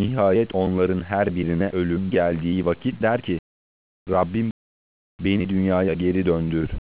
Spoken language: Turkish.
Nihayet onların her birine ölüm geldiği vakit der ki, Rabbim beni dünyaya geri döndür.